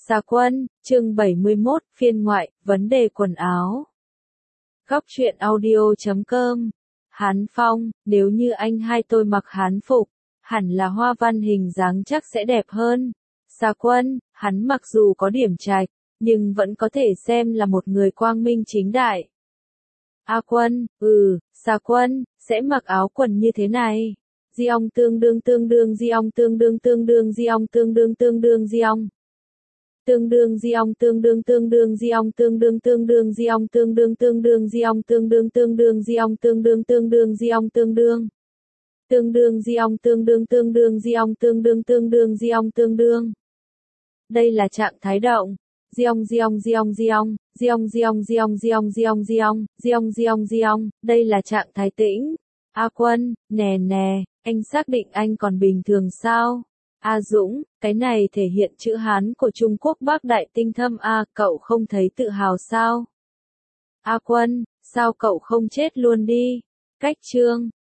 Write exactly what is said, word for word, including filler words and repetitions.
Sa Quân, chương bảy mươi mốt, phiên ngoại, vấn đề quần áo. Góc truyện audio chấm com. Hán Phong, nếu như anh hai tôi mặc hán phục, hẳn là hoa văn hình dáng chắc sẽ đẹp hơn. Sa Quân, hắn mặc dù có điểm trạch, nhưng vẫn có thể xem là một người quang minh chính đại. A Quân, ừ, Sa Quân, sẽ mặc áo quần như thế này. Di ong tương đương tương đương di ong tương đương tương đương di ong tương đương tương đương di ong. Tương đương di ong tương đương tương đương di ong tương đương tương đương di ong tương đương tương đương di ong tương đương tương đương di ong tương đương tương đương di ong tương đương. Tương đương di ong tương đương tương đương di ong tương đương tương đương di ong tương đương. Đây là trạng thái động. Di ong di ong di ong di ong, di ong di ong di ong di ong di ong di ong, di ong di ong di ong, đây là trạng thái tĩnh. A Quân, nè nè, anh xác định anh còn bình thường sao? A Dũng, cái này thể hiện chữ Hán của Trung Quốc Bắc Đại tinh thâm A, cậu không thấy tự hào sao? A Quân, sao cậu không chết luôn đi? Cách chương